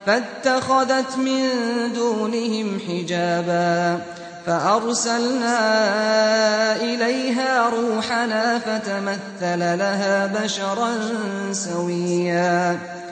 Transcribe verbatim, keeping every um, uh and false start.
فاتخذت من دونهم حجابا فأرسلنا إليها روحنا فتمثل لها بشرا سويا